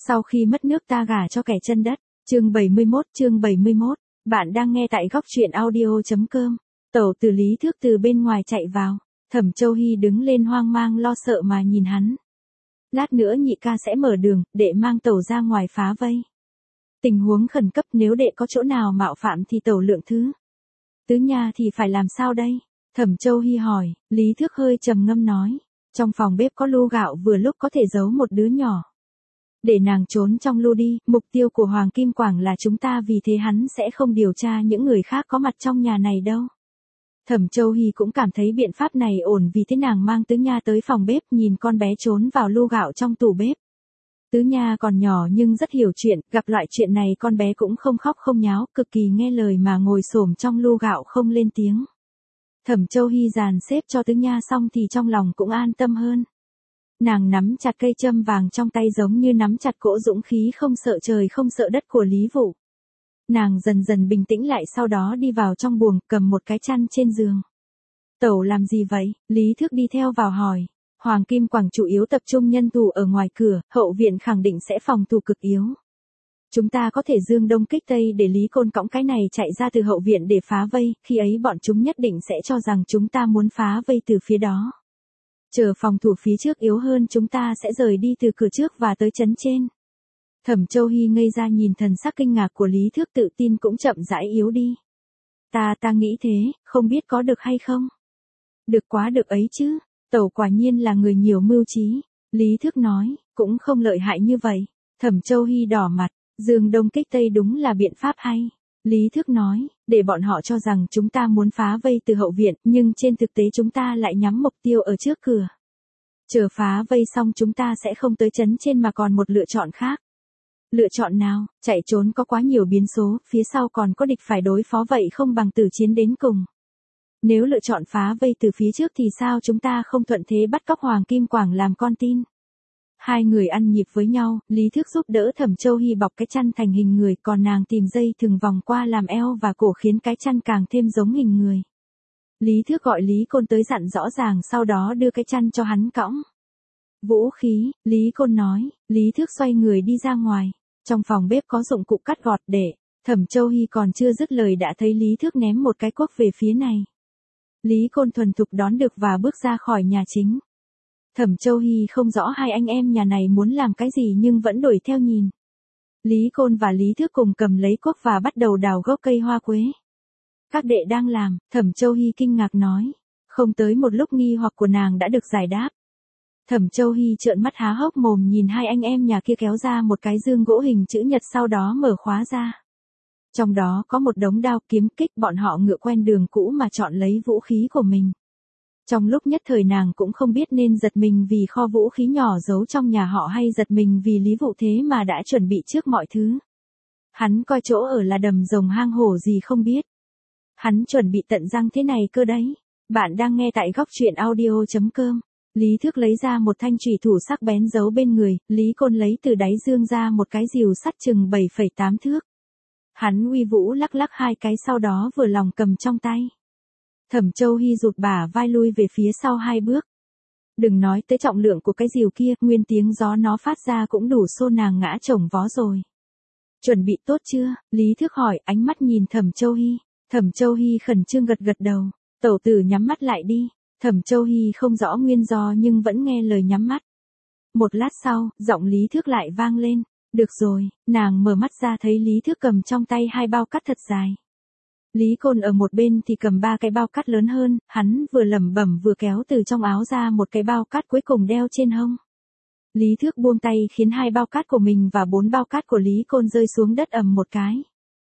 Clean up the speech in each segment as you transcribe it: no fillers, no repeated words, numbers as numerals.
Sau khi mất nước ta gả cho kẻ chân đất. Chương 71, bạn đang nghe tại góc truyện audio.com. Tẩu Tử Lý Thước từ bên ngoài chạy vào. Thẩm Châu Hy đứng lên hoang mang lo sợ mà nhìn hắn. Lát nữa nhị ca sẽ mở đường, đệ mang tẩu ra ngoài phá vây. Tình huống khẩn cấp, nếu đệ có chỗ nào mạo phạm thì tẩu lượng thứ. Tứ nha thì phải làm sao đây? Thẩm Châu Hy hỏi. Lý Thước hơi trầm ngâm nói. Trong phòng bếp có lu gạo, vừa lúc có thể giấu một đứa nhỏ. Để nàng trốn trong lu đi, mục tiêu của Hoàng Kim Quảng là chúng ta, vì thế hắn sẽ không điều tra những người khác có mặt trong nhà này đâu. Thẩm Châu Hy cũng cảm thấy biện pháp này ổn, vì thế nàng mang Tứ Nha tới phòng bếp, nhìn con bé trốn vào lu gạo trong tủ bếp. Tứ Nha còn nhỏ nhưng rất hiểu chuyện, gặp loại chuyện này con bé cũng không khóc không nháo, cực kỳ nghe lời mà ngồi xổm trong lu gạo không lên tiếng. Thẩm Châu Hy dàn xếp cho Tứ Nha xong thì trong lòng cũng an tâm hơn. Nàng nắm chặt cây châm vàng trong tay giống như nắm chặt cỗ dũng khí không sợ trời không sợ đất của Lý Vũ. Nàng dần dần bình tĩnh lại, sau đó đi vào trong buồng, cầm một cái chăn trên giường. Tẩu làm gì vậy? Lý Thước đi theo vào hỏi. Hoàng Kim Quảng chủ yếu tập trung nhân thủ ở ngoài cửa, hậu viện khẳng định sẽ phòng thủ cực yếu. Chúng ta có thể dương đông kích tây để Lý Côn cõng cái này chạy ra từ hậu viện để phá vây, khi ấy bọn chúng nhất định sẽ cho rằng chúng ta muốn phá vây từ phía đó. Chờ phòng thủ phía trước yếu hơn, chúng ta sẽ rời đi từ cửa trước và tới trấn trên. Thẩm Châu Hy ngây ra nhìn thần sắc kinh ngạc của Lý Thước, tự tin cũng chậm rãi yếu đi. Ta nghĩ thế, không biết có được hay không? Được quá được ấy chứ, tẩu quả nhiên là người nhiều mưu trí. Lý Thước nói, cũng không lợi hại như vậy. Thẩm Châu Hy đỏ mặt, dương đông kích tây đúng là biện pháp hay. Lý Thước nói, để bọn họ cho rằng chúng ta muốn phá vây từ hậu viện, nhưng trên thực tế chúng ta lại nhắm mục tiêu ở trước cửa. Chờ phá vây xong chúng ta sẽ không tới trấn trên mà còn một lựa chọn khác. Lựa chọn nào? Chạy trốn có quá nhiều biến số, phía sau còn có địch phải đối phó, vậy không bằng tử chiến đến cùng. Nếu lựa chọn phá vây từ phía trước thì sao chúng ta không thuận thế bắt cóc Hoàng Kim Quảng làm con tin? Hai người ăn nhịp với nhau, Lý Thước giúp đỡ Thẩm Châu Hy bọc cái chăn thành hình người, còn nàng tìm dây thừng vòng qua làm eo và cổ khiến cái chăn càng thêm giống hình người. Lý Thước gọi Lý Côn tới dặn rõ ràng, sau đó đưa cái chăn cho hắn cõng. Vũ khí, Lý Côn nói. Lý Thước xoay người đi ra ngoài. Trong phòng bếp có dụng cụ cắt gọt để. Thẩm Châu Hy còn chưa dứt lời đã thấy Lý Thước ném một cái cuốc về phía này. Lý Côn thuần thục đón được và bước ra khỏi nhà chính. Thẩm Châu Hy không rõ hai anh em nhà này muốn làm cái gì nhưng vẫn đuổi theo nhìn. Lý Côn và Lý Thước cùng cầm lấy cuốc và bắt đầu đào gốc cây hoa quế. Các đệ đang làm, Thẩm Châu Hy kinh ngạc nói. Không tới một lúc nghi hoặc của nàng đã được giải đáp. Thẩm Châu Hy trợn mắt há hốc mồm nhìn hai anh em nhà kia kéo ra một cái dương gỗ hình chữ nhật, sau đó mở khóa ra. Trong đó có một đống đao kiếm kích, bọn họ ngựa quen đường cũ mà chọn lấy vũ khí của mình. Trong lúc nhất thời nàng cũng không biết nên giật mình vì kho vũ khí nhỏ giấu trong nhà họ hay giật mình vì Lý Vũ thế mà đã chuẩn bị trước mọi thứ. Hắn coi chỗ ở là đầm rồng hang hổ gì không biết. Hắn chuẩn bị tận răng thế này cơ đấy. Bạn đang nghe tại góc truyện audio.com. Lý Thước lấy ra một thanh chùy thủ sắc bén giấu bên người, Lý Côn lấy từ đáy dương ra một cái rìu sắt chừng 7,8 thước. Hắn uy vũ lắc lắc hai cái, sau đó vừa lòng cầm trong tay. Thẩm Châu Hy rụt bả vai lui về phía sau 2 bước. Đừng nói tới trọng lượng của cái rìu kia, nguyên tiếng gió nó phát ra cũng đủ xô nàng ngã chồng vó rồi. Chuẩn bị tốt chưa? Lý Thước hỏi, ánh mắt nhìn Thẩm Châu Hy. Thẩm Châu Hy khẩn trương gật gật đầu. Tẩu tử nhắm mắt lại đi. Thẩm Châu Hy không rõ nguyên do nhưng vẫn nghe lời nhắm mắt. Một lát sau, giọng Lý Thước lại vang lên. Được rồi, nàng mở mắt ra thấy Lý Thước cầm trong tay 2 bao cắt thật dài. Lý Côn ở một bên thì cầm 3 cái bao cắt lớn hơn, hắn vừa lẩm bẩm vừa kéo từ trong áo ra một cái bao cắt cuối cùng đeo trên hông. Lý Thước buông tay khiến 2 bao cát của mình và 4 bao cát của Lý Côn rơi xuống đất ầm một cái.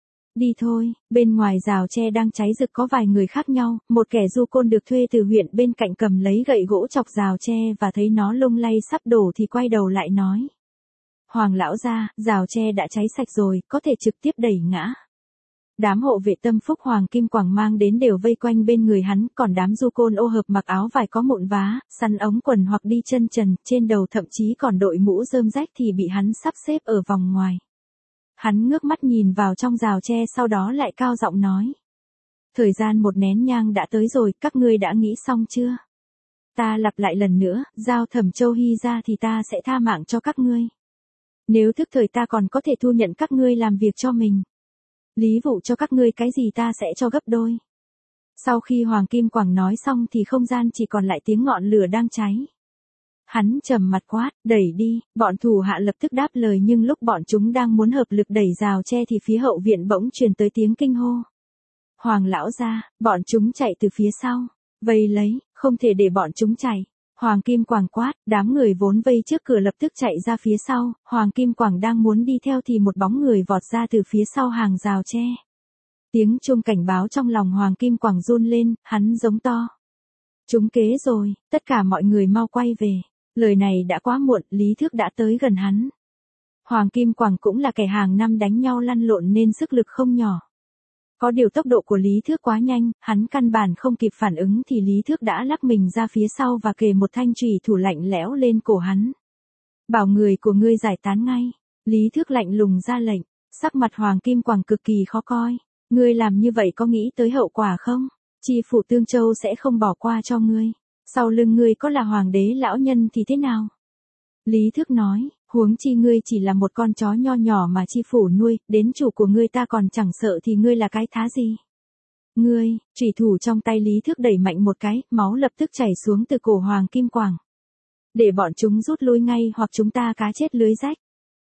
Đi thôi, bên ngoài rào tre đang cháy rực có vài người khác nhau, một kẻ du côn được thuê từ huyện bên cạnh cầm lấy gậy gỗ chọc rào tre và thấy nó lung lay sắp đổ thì quay đầu lại nói. Hoàng lão gia, rào tre đã cháy sạch rồi, có thể trực tiếp đẩy ngã. Đám hộ vệ tâm phúc Hoàng Kim Quảng mang đến đều vây quanh bên người hắn, còn đám du côn ô hợp mặc áo vải có mụn vá, sắn ống quần hoặc đi chân trần, trên đầu thậm chí còn đội mũ rơm rách thì bị hắn sắp xếp ở vòng ngoài. Hắn ngước mắt nhìn vào trong rào tre, sau đó lại cao giọng nói. Thời gian 1 nén nhang đã tới rồi, các ngươi đã nghĩ xong chưa? Ta lặp lại lần nữa, giao Thẩm Châu Hy ra thì ta sẽ tha mạng cho các ngươi. Nếu thức thời ta còn có thể thu nhận các ngươi làm việc cho mình. Lý vụ cho các ngươi cái gì ta sẽ cho gấp đôi. Sau khi Hoàng Kim Quảng nói xong thì không gian chỉ còn lại tiếng ngọn lửa đang cháy. Hắn trầm mặt quát, đẩy đi, bọn thủ hạ lập tức đáp lời nhưng lúc bọn chúng đang muốn hợp lực đẩy rào tre thì phía hậu viện bỗng truyền tới tiếng kinh hô. Hoàng lão gia, bọn chúng chạy từ phía sau, vây lấy, không thể để bọn chúng chạy. Hoàng Kim Quảng quát, đám người vốn vây trước cửa lập tức chạy ra phía sau, Hoàng Kim Quảng đang muốn đi theo thì một bóng người vọt ra từ phía sau hàng rào tre. Tiếng chuông cảnh báo trong lòng Hoàng Kim Quảng run lên, hắn giống to. Chúng kế rồi, tất cả mọi người mau quay về. Lời này đã quá muộn, Lý Thước đã tới gần hắn. Hoàng Kim Quảng cũng là kẻ hàng năm đánh nhau lăn lộn nên sức lực không nhỏ. Có điều tốc độ của Lý Thước quá nhanh, hắn căn bản không kịp phản ứng thì Lý Thước đã lắc mình ra phía sau và kề một thanh chùy thủ lạnh lẽo lên cổ hắn. Bảo người của ngươi giải tán ngay. Lý Thước lạnh lùng ra lệnh, sắc mặt Hoàng Kim Quảng cực kỳ khó coi. Ngươi làm như vậy có nghĩ tới hậu quả không? Chi phủ Tương Châu sẽ không bỏ qua cho ngươi. Sau lưng ngươi có là hoàng đế lão nhân thì thế nào? Lý Thước nói, huống chi ngươi chỉ là một con chó nho nhỏ mà chi phủ nuôi, đến chủ của ngươi ta còn chẳng sợ thì ngươi là cái thá gì? Ngươi, chủy thủ trong tay Lý Thước đẩy mạnh một cái, máu lập tức chảy xuống từ cổ Hoàng Kim Quảng. Để bọn chúng rút lui ngay hoặc chúng ta cá chết lưới rách.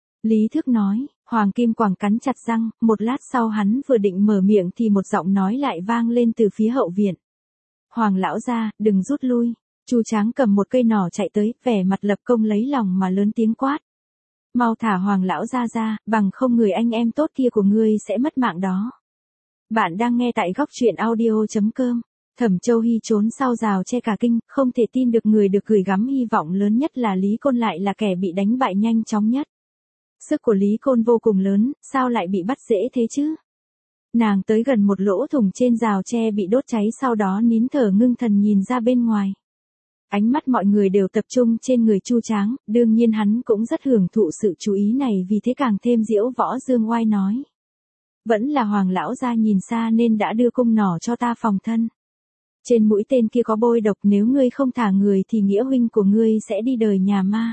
Lý Thước nói, Hoàng Kim Quảng cắn chặt răng, một lát sau hắn vừa định mở miệng thì một giọng nói lại vang lên từ phía hậu viện. Hoàng lão gia, đừng rút lui. Chu Tráng cầm một cây nỏ chạy tới, vẻ mặt lập công lấy lòng mà lớn tiếng quát. Mau thả Hoàng lão gia ra, bằng không người anh em tốt kia của ngươi sẽ mất mạng đó. Bạn đang nghe tại góc truyện audio.com. Thẩm Châu Hy trốn sau rào che cả kinh, không thể tin được người được gửi gắm hy vọng lớn nhất là Lý Côn lại là kẻ bị đánh bại nhanh chóng nhất. Sức của Lý Côn vô cùng lớn, sao lại bị bắt dễ thế chứ? Nàng tới gần một lỗ thủng trên rào tre bị đốt cháy sau đó nín thở ngưng thần nhìn ra bên ngoài. Ánh mắt mọi người đều tập trung trên người Chu Tráng, đương nhiên hắn cũng rất hưởng thụ sự chú ý này vì thế càng thêm diễu võ dương oai nói. Vẫn là Hoàng lão gia nhìn xa nên đã đưa cung nỏ cho ta phòng thân. Trên mũi tên kia có bôi độc, nếu ngươi không thả người thì nghĩa huynh của ngươi sẽ đi đời nhà ma.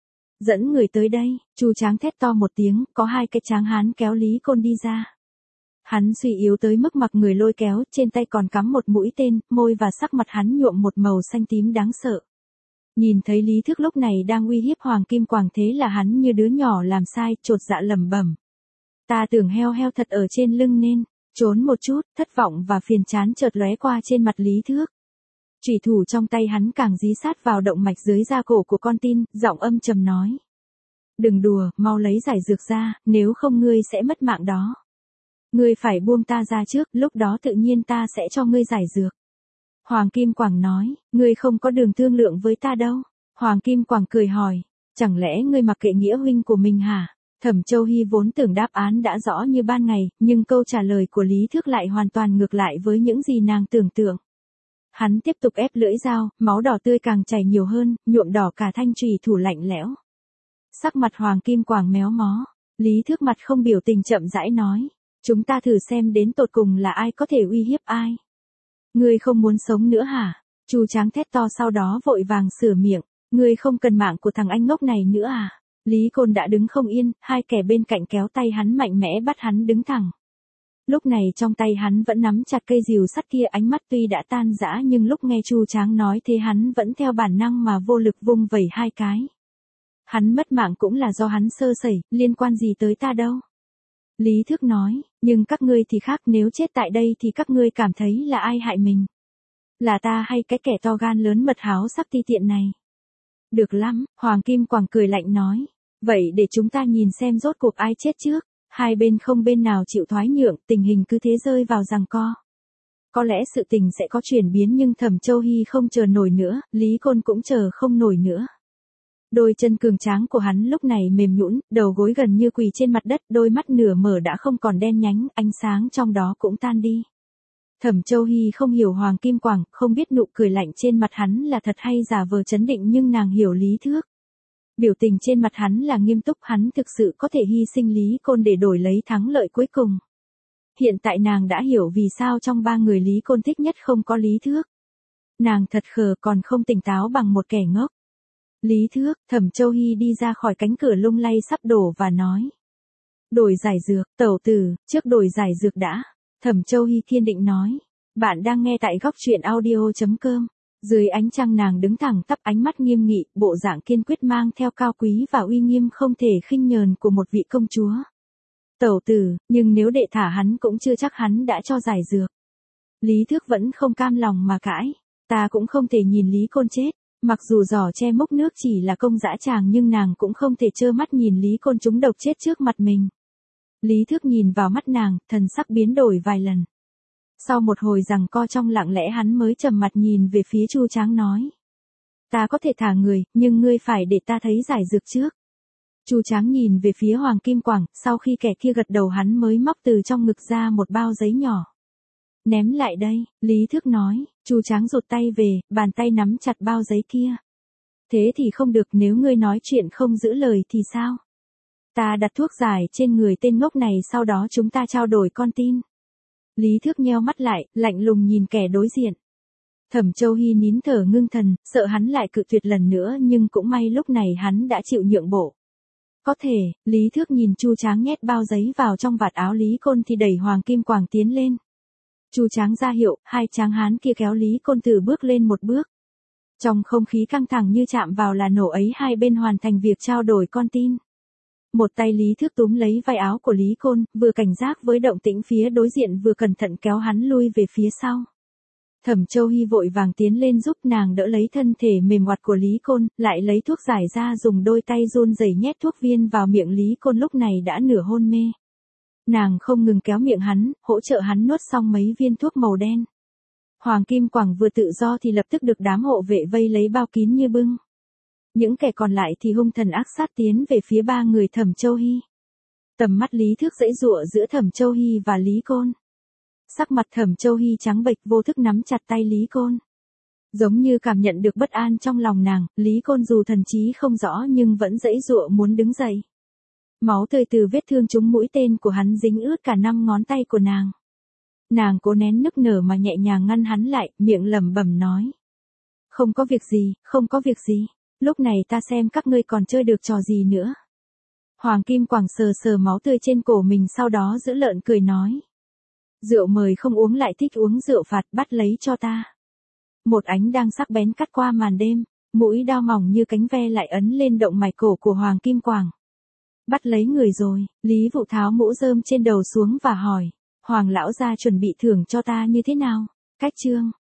Dẫn người tới đây, Chu Tráng thét to một tiếng, có hai cái tráng hán kéo Lý Côn đi ra. Hắn suy yếu tới mức mặc người lôi kéo, trên tay còn cắm một mũi tên, môi và sắc mặt hắn nhuộm một màu xanh tím đáng sợ. Nhìn thấy Lý Thước lúc này đang uy hiếp Hoàng Kim Quảng thế là hắn như đứa nhỏ làm sai, chột dạ lẩm bẩm. Ta tưởng heo heo thật ở trên lưng nên, trốn một chút, thất vọng và phiền chán chợt lóe qua trên mặt Lý Thước. Chủy thủ trong tay hắn càng dí sát vào động mạch dưới da cổ của con tin, giọng âm trầm nói. Đừng đùa, mau lấy giải dược ra, nếu không ngươi sẽ mất mạng đó. Ngươi phải buông ta ra trước, lúc đó tự nhiên ta sẽ cho ngươi giải dược. Hoàng Kim Quảng nói, ngươi không có đường thương lượng với ta đâu. Hoàng Kim Quảng cười hỏi, chẳng lẽ ngươi mặc kệ nghĩa huynh của mình hả? Thẩm Châu Hy vốn tưởng đáp án đã rõ như ban ngày, nhưng câu trả lời của Lý Thước lại hoàn toàn ngược lại với những gì nàng tưởng tượng. Hắn tiếp tục ép lưỡi dao, máu đỏ tươi càng chảy nhiều hơn, nhuộm đỏ cả thanh chùy thủ lạnh lẽo. Sắc mặt Hoàng Kim Quảng méo mó, Lý Thước mặt không biểu tình chậm rãi nói. Chúng ta thử xem đến tột cùng là ai có thể uy hiếp ai. Ngươi không muốn sống nữa hả? Chu Tráng thét to sau đó vội vàng sửa miệng. Ngươi không cần mạng của thằng anh ngốc này nữa à? Lý Côn đã đứng không yên, hai kẻ bên cạnh kéo tay hắn mạnh mẽ bắt hắn đứng thẳng. Lúc này trong tay hắn vẫn nắm chặt cây rìu sắt kia, ánh mắt tuy đã tan rã nhưng lúc nghe Chu Tráng nói thế hắn vẫn theo bản năng mà vô lực vung vẩy hai cái. Hắn mất mạng cũng là do hắn sơ sẩy, liên quan gì tới ta đâu. Lý Thước nói, nhưng các ngươi thì khác, nếu chết tại đây thì các ngươi cảm thấy là ai hại mình? Là ta hay cái kẻ to gan lớn mật háo sắc ti tiện này? Được lắm, Hoàng Kim Quảng cười lạnh nói. Vậy để chúng ta nhìn xem rốt cuộc ai chết trước. Hai bên không bên nào chịu thoái nhượng, tình hình cứ thế rơi vào giằng co. Có lẽ sự tình sẽ có chuyển biến nhưng Thẩm Châu Hy không chờ nổi nữa, Lý Côn cũng chờ không nổi nữa. Đôi chân cường tráng của hắn lúc này mềm nhũn, đầu gối gần như quỳ trên mặt đất, đôi mắt nửa mở đã không còn đen nhánh, ánh sáng trong đó cũng tan đi. Thẩm Châu Hy không hiểu Hoàng Kim Quảng, không biết nụ cười lạnh trên mặt hắn là thật hay giả vờ trấn định nhưng nàng hiểu Lý Thước. Biểu tình trên mặt hắn là nghiêm túc, hắn thực sự có thể hy sinh Lý Côn để đổi lấy thắng lợi cuối cùng. Hiện tại nàng đã hiểu vì sao trong ba người Lý Côn thích nhất không có Lý Thước. Nàng thật khờ còn không tỉnh táo bằng một kẻ ngốc. Lý Thước, Thẩm Châu Hy đi ra khỏi cánh cửa lung lay sắp đổ và nói. Đổi giải dược, tẩu tử, trước đổi giải dược đã. Thẩm Châu Hy kiên định nói. Bạn đang nghe tại góc truyện audio.com. Dưới ánh trăng nàng đứng thẳng tắp, ánh mắt nghiêm nghị, bộ dạng kiên quyết mang theo cao quý và uy nghiêm không thể khinh nhờn của một vị công chúa. Tẩu tử, nhưng nếu đệ thả hắn cũng chưa chắc hắn đã cho giải dược. Lý Thước vẫn không cam lòng mà cãi. Ta cũng không thể nhìn Lý Côn chết. Mặc dù giỏ che múc nước chỉ là công dã tràng nhưng nàng cũng không thể trơ mắt nhìn Lý Côn trúng độc chết trước mặt mình. Lý Thước nhìn vào mắt nàng, thần sắc biến đổi vài lần. Sau một hồi giằng co trong lặng lẽ hắn mới trầm mặt nhìn về phía Chu Tráng nói. Ta có thể thả người, nhưng ngươi phải để ta thấy giải dược trước. Chu Tráng nhìn về phía Hoàng Kim Quảng, sau khi kẻ kia gật đầu hắn mới móc từ trong ngực ra một bao giấy nhỏ. Ném lại đây, Lý Thước nói. Chu Tráng rụt tay về, bàn tay nắm chặt bao giấy kia. Thế thì không được, nếu ngươi nói chuyện không giữ lời thì sao? Ta đặt thuốc giải trên người tên ngốc này, sau đó chúng ta trao đổi con tin. Lý Thước nheo mắt lại, lạnh lùng nhìn kẻ đối diện. Thẩm Châu Hy nín thở ngưng thần, sợ hắn lại cự tuyệt lần nữa, nhưng cũng may lúc này hắn đã chịu nhượng bộ. Có thể, Lý Thước nhìn Chu Tráng nhét bao giấy vào trong vạt áo Lý Côn thì đẩy Hoàng Kim Quảng tiến lên. Chu Tráng ra hiệu, hai tráng hán kia kéo Lý Côn từ bước lên một bước. Trong không khí căng thẳng như chạm vào là nổ ấy, hai bên hoàn thành việc trao đổi con tin. Một tay Lý Thước túm lấy vai áo của Lý Côn, vừa cảnh giác với động tĩnh phía đối diện vừa cẩn thận kéo hắn lui về phía sau. Thẩm Châu Hy vội vàng tiến lên giúp nàng đỡ lấy thân thể mềm oặt của Lý Côn, lại lấy thuốc giải ra dùng đôi tay run rẩy nhét thuốc viên vào miệng Lý Côn lúc này đã nửa hôn mê. Nàng không ngừng kéo miệng hắn, hỗ trợ hắn nuốt xong mấy viên thuốc màu đen. Hoàng Kim Quảng vừa tự do thì lập tức được đám hộ vệ vây lấy bao kín như bưng. Những kẻ còn lại thì hung thần ác sát tiến về phía ba người Thẩm Châu Hy. Tầm mắt Lý Thước giãy giụa giữa Thẩm Châu Hy và Lý Côn. Sắc mặt Thẩm Châu Hy trắng bệch, vô thức nắm chặt tay Lý Côn. Giống như cảm nhận được bất an trong lòng nàng, Lý Côn dù thần trí không rõ nhưng vẫn giãy giụa muốn đứng dậy. Máu tươi từ vết thương trúng mũi tên của hắn dính ướt cả 5 ngón tay của nàng. Nàng cố nén nức nở mà nhẹ nhàng ngăn hắn lại, miệng lẩm bẩm nói. Không có việc gì, không có việc gì. Lúc này ta xem các ngươi còn chơi được trò gì nữa. Hoàng Kim Quảng sờ sờ máu tươi trên cổ mình, sau đó giữ lợn cười nói. Rượu mời không uống lại thích uống rượu phạt, bắt lấy cho ta. Một ánh đang sắc bén cắt qua màn đêm, mũi đao mỏng như cánh ve lại ấn lên động mạch cổ của Hoàng Kim Quảng. Bắt lấy người rồi, Lý Vụ tháo mũ rơm trên đầu xuống và hỏi. Hoàng lão gia chuẩn bị thưởng cho ta như thế nào? Cách chương